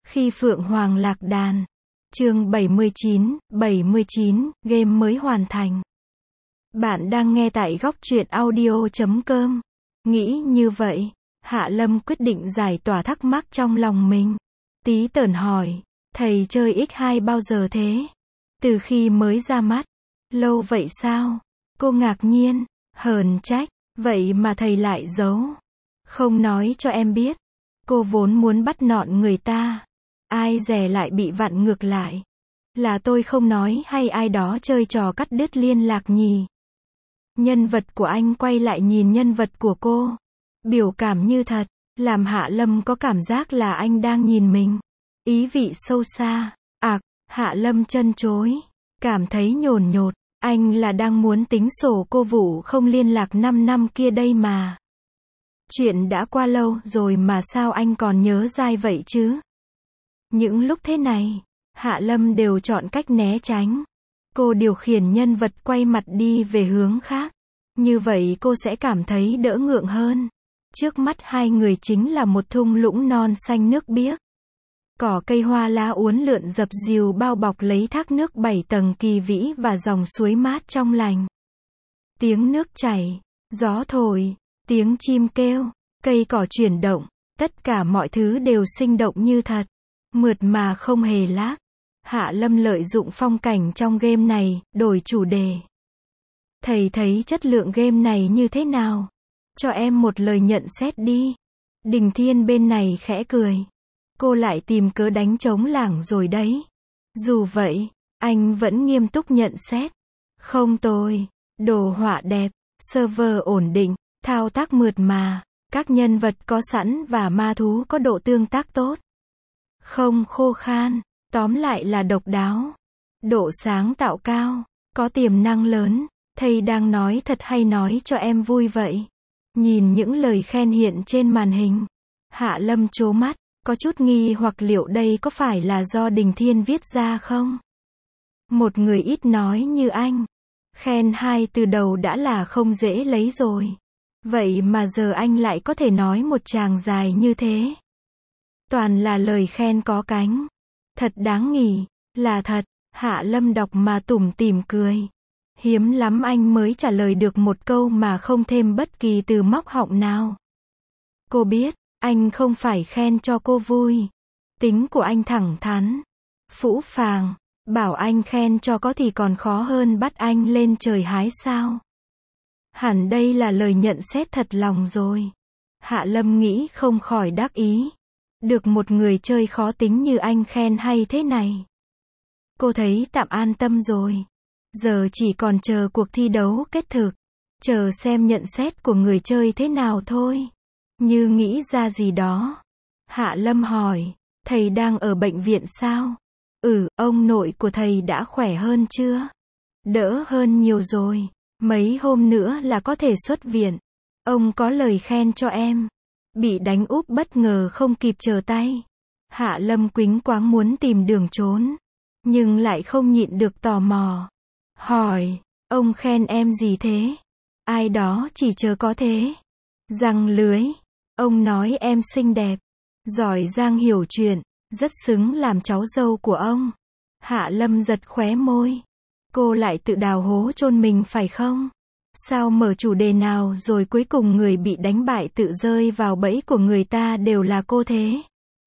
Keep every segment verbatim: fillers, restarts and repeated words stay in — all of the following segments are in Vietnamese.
Khi Phượng Hoàng lạc đàn. Chương bảy mươi chín, bảy mươi chín, game mới hoàn thành. Bạn đang nghe tại góc truyện audio chấm com. Nghĩ như vậy, Hạ Lâm quyết định giải tỏa thắc mắc trong lòng mình. Tí tởn hỏi, thầy chơi ích hai bao giờ thế? Từ khi mới ra mắt. Lâu vậy sao? Cô ngạc nhiên, hờn trách, vậy mà thầy lại giấu. Không nói cho em biết. Cô vốn muốn bắt nọn người ta. Ai dè lại bị vặn ngược lại. Là tôi không nói hay ai đó chơi trò cắt đứt liên lạc nhỉ? Nhân vật của anh quay lại nhìn nhân vật của cô. Biểu cảm như thật, làm Hạ Lâm có cảm giác là anh đang nhìn mình. Ý vị sâu xa. Ạc, Hạ Lâm chân chối. Cảm thấy nhồn nhột. Anh là đang muốn tính sổ cô vụ không liên lạc năm năm kia đây mà. Chuyện đã qua lâu rồi mà sao anh còn nhớ dai vậy chứ? Những lúc thế này, Hạ Lâm đều chọn cách né tránh. Cô điều khiển nhân vật quay mặt đi về hướng khác. Như vậy cô sẽ cảm thấy đỡ ngượng hơn. Trước mắt hai người chính là một thung lũng non xanh nước biếc. Cỏ cây hoa lá uốn lượn dập dìu bao bọc lấy thác nước bảy tầng kỳ vĩ và dòng suối mát trong lành. Tiếng nước chảy, gió thổi, tiếng chim kêu, cây cỏ chuyển động, tất cả mọi thứ đều sinh động như thật. Mượt mà không hề lag. Hạ Lâm lợi dụng phong cảnh trong game này, đổi chủ đề. Thầy thấy chất lượng game này như thế nào? Cho em một lời nhận xét đi. Đình Thiên bên này khẽ cười. Cô lại tìm cớ đánh trống lảng rồi đấy. Dù vậy, anh vẫn nghiêm túc nhận xét. Không tồi, đồ họa đẹp, server ổn định, thao tác mượt mà, các nhân vật có sẵn và ma thú có độ tương tác tốt. Không khô khan, tóm lại là độc đáo. Độ sáng tạo cao, có tiềm năng lớn. Thầy đang nói thật hay nói cho em vui vậy? Nhìn những lời khen hiện trên màn hình, Hạ Lâm trố mắt, có chút nghi hoặc liệu đây có phải là do Đình Thiên viết ra không? Một người ít nói như anh, khen hai từ đầu đã là không dễ lấy rồi. Vậy mà giờ anh lại có thể nói một tràng dài như thế. Toàn là lời khen có cánh. Thật đáng nghỉ, là thật. Hạ Lâm đọc mà tủm tỉm cười. Hiếm lắm anh mới trả lời được một câu mà không thêm bất kỳ từ móc họng nào. Cô biết, anh không phải khen cho cô vui. Tính của anh thẳng thắn, phũ phàng, bảo anh khen cho có thì còn khó hơn bắt anh lên trời hái sao. Hẳn đây là lời nhận xét thật lòng rồi. Hạ Lâm nghĩ không khỏi đắc ý. Được một người chơi khó tính như anh khen hay thế này. Cô thấy tạm an tâm rồi. Giờ chỉ còn chờ cuộc thi đấu kết thực. Chờ xem nhận xét của người chơi thế nào thôi. Như nghĩ ra gì đó. Hạ Lâm hỏi, thầy đang ở bệnh viện sao? Ừ, ông nội của thầy đã khỏe hơn chưa? Đỡ hơn nhiều rồi. Mấy hôm nữa là có thể xuất viện. Ông có lời khen cho em. Bị đánh úp bất ngờ không kịp trở tay. Hạ Lâm quính quáng muốn tìm đường trốn. Nhưng lại không nhịn được tò mò. Hỏi, ông khen em gì thế? Ai đó chỉ chờ có thế. Răng lưới. Ông nói em xinh đẹp. Giỏi giang hiểu chuyện. Rất xứng làm cháu dâu của ông. Hạ Lâm giật khóe môi. Cô lại tự đào hố chôn mình phải không? Sao mở chủ đề nào rồi cuối cùng người bị đánh bại tự rơi vào bẫy của người ta đều là cô thế?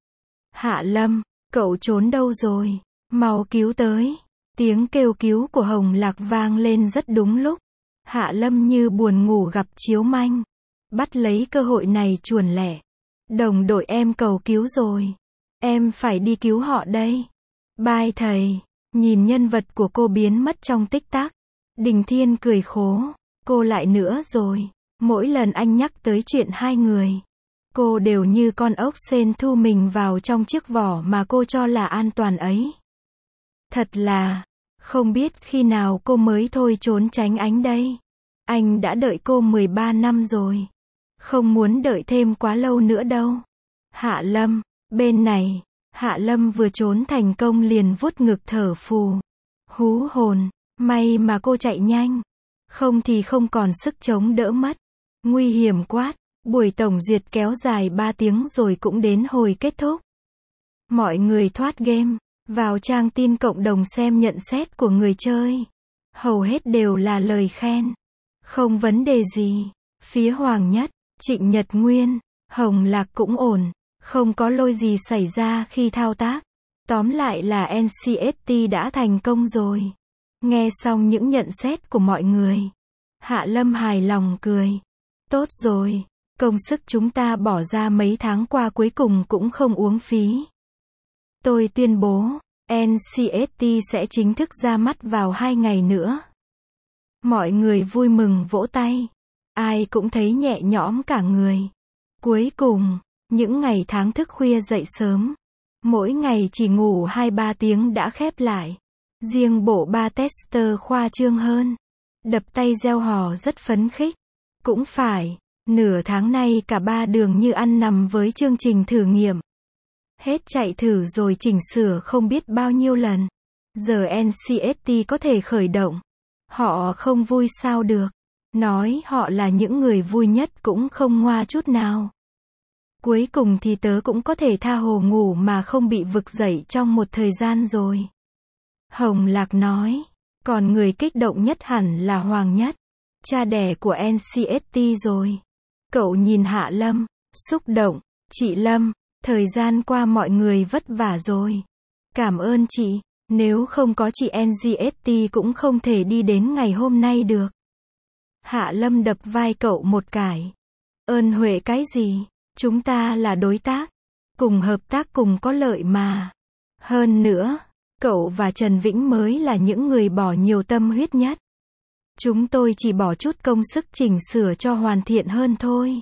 Hạ Lâm, cậu trốn đâu rồi? Mau cứu tới. Tiếng kêu cứu của Hồng Lạc vang lên rất đúng lúc. Hạ Lâm như buồn ngủ gặp chiếu manh. Bắt lấy cơ hội này chuồn lẻ. Đồng đội em cầu cứu rồi. Em phải đi cứu họ đây. Bye thầy. Nhìn nhân vật của cô biến mất trong tích tắc. Đình Thiên cười khố. Cô lại nữa rồi. Mỗi lần anh nhắc tới chuyện hai người, cô đều như con ốc sên thu mình vào trong chiếc vỏ mà cô cho là an toàn ấy. Thật là, không biết khi nào cô mới thôi trốn tránh anh đây. Anh đã đợi cô mười ba năm rồi. Không muốn đợi thêm quá lâu nữa đâu. Hạ Lâm, bên này, Hạ Lâm vừa trốn thành công liền vuốt ngực thở phù. Hú hồn, may mà cô chạy nhanh. Không thì không còn sức chống đỡ mất. Nguy hiểm quá. Buổi tổng duyệt kéo dài ba tiếng rồi cũng đến hồi kết thúc. Mọi người thoát game, vào trang tin cộng đồng xem nhận xét của người chơi. Hầu hết đều là lời khen. Không vấn đề gì. Phía Hoàng Nhất, Trịnh Nhật Nguyên, Hồng Lạc cũng ổn. Không có lỗi gì xảy ra khi thao tác. Tóm lại là en xê ét tê đã thành công rồi. Nghe xong những nhận xét của mọi người, Hạ Lâm hài lòng cười. Tốt rồi, công sức chúng ta bỏ ra mấy tháng qua cuối cùng cũng không uống phí. Tôi tuyên bố, en xê ét tê sẽ chính thức ra mắt vào hai ngày nữa. Mọi người vui mừng vỗ tay. Ai cũng thấy nhẹ nhõm cả người. Cuối cùng, những ngày tháng thức khuya dậy sớm, mỗi ngày chỉ ngủ hai ba tiếng đã khép lại. Riêng bộ ba tester khoa trương hơn. Đập tay reo hò rất phấn khích. Cũng phải, nửa tháng nay cả ba đường như ăn nằm với chương trình thử nghiệm. Hết chạy thử rồi chỉnh sửa không biết bao nhiêu lần. Giờ en xê ét tê có thể khởi động. Họ không vui sao được. Nói họ là những người vui nhất cũng không ngoa chút nào. Cuối cùng thì tớ cũng có thể tha hồ ngủ mà không bị vực dậy trong một thời gian rồi. Hồng Lạc nói. Còn người kích động nhất hẳn là Hoàng Nhất, cha đẻ của en xê ét tê rồi. Cậu nhìn Hạ Lâm, xúc động. Chị Lâm, thời gian qua mọi người vất vả rồi. Cảm ơn chị, nếu không có chị en xê ét tê cũng không thể đi đến ngày hôm nay được. Hạ Lâm đập vai cậu một cái. Ơn huệ cái gì, chúng ta là đối tác, cùng hợp tác cùng có lợi mà. Hơn nữa, cậu và Trần Vĩnh mới là những người bỏ nhiều tâm huyết nhất. Chúng tôi chỉ bỏ chút công sức chỉnh sửa cho hoàn thiện hơn thôi.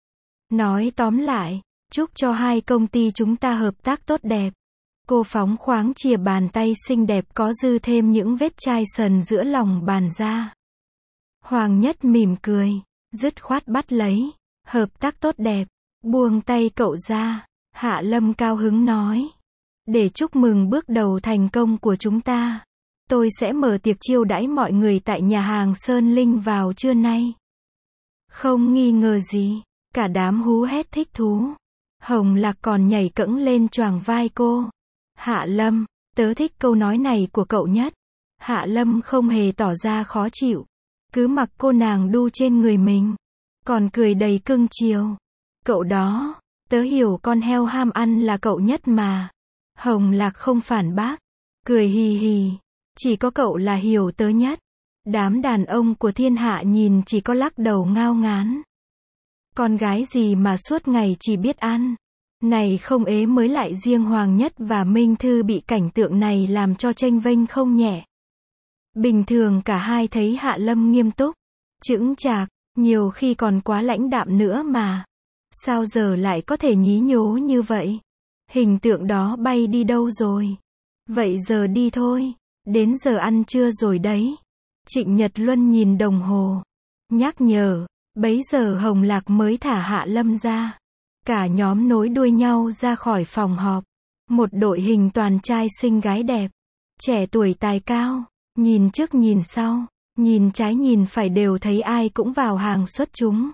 Nói tóm lại, chúc cho hai công ty chúng ta hợp tác tốt đẹp. Cô phóng khoáng chìa bàn tay xinh đẹp có dư thêm những vết chai sần giữa lòng bàn ra. Hoàng Nhất mỉm cười, dứt khoát bắt lấy. Hợp tác tốt đẹp. Buông tay cậu ra. Hạ Lâm cao hứng nói. Để chúc mừng bước đầu thành công của chúng ta, tôi sẽ mở tiệc chiêu đãi mọi người tại nhà hàng Sơn Linh vào trưa nay. Không nghi ngờ gì, cả đám hú hét thích thú. Hồng Lạc còn nhảy cẫng lên choàng vai cô. Hạ Lâm, tớ thích câu nói này của cậu nhất. Hạ Lâm không hề tỏ ra khó chịu, cứ mặc cô nàng đu trên người mình, còn cười đầy cưng chiều. Cậu đó, tớ hiểu con heo ham ăn là cậu nhất mà. Hồng Lạc không phản bác, cười hì hì, chỉ có cậu là hiểu tớ nhất. Đám đàn ông của thiên hạ nhìn chỉ có lắc đầu ngao ngán. Con gái gì mà suốt ngày chỉ biết ăn. Này không ế mới lại riêng Hoàng Nhất và Minh Thư bị cảnh tượng này làm cho chênh vênh không nhẹ. Bình thường cả hai thấy Hạ Lâm nghiêm túc, chững chạc, nhiều khi còn quá lãnh đạm nữa mà. Sao giờ lại có thể nhí nhố như vậy? Hình tượng đó bay đi đâu rồi? Vậy giờ đi thôi, đến giờ ăn trưa rồi đấy. Trịnh Nhật Luân nhìn đồng hồ, nhắc nhở. Bấy giờ Hồng Lạc mới thả Hạ Lâm ra. Cả nhóm nối đuôi nhau ra khỏi phòng họp. Một đội hình toàn trai xinh gái đẹp, trẻ tuổi tài cao, nhìn trước nhìn sau, nhìn trái nhìn phải đều thấy ai cũng vào hàng xuất chúng.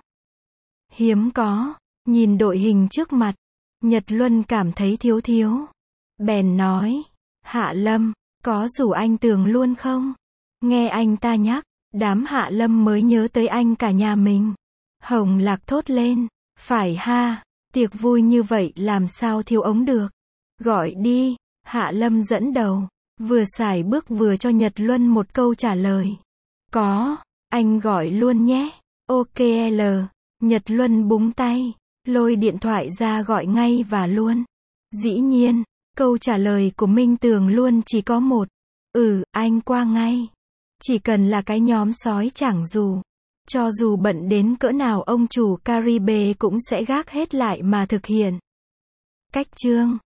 Hiếm có, nhìn đội hình trước mặt, Nhật Luân cảm thấy thiếu thiếu. Bèn nói, Hạ Lâm, có rủ anh Tường luôn không? Nghe anh ta nhắc, đám Hạ Lâm mới nhớ tới anh cả nhà mình. Hồng Lạc thốt lên, phải ha, tiệc vui như vậy làm sao thiếu ống được. Gọi đi, Hạ Lâm dẫn đầu, vừa xài bước vừa cho Nhật Luân một câu trả lời. Có, anh gọi luôn nhé. Ok L. Nhật Luân búng tay, lôi điện thoại ra gọi ngay và luôn. Dĩ nhiên, câu trả lời của Minh Tường luôn chỉ có một. Ừ, anh qua ngay. Chỉ cần là cái nhóm sói chẳng dù. Cho dù bận đến cỡ nào ông chủ Caribe cũng sẽ gác hết lại mà thực hiện. Cách chương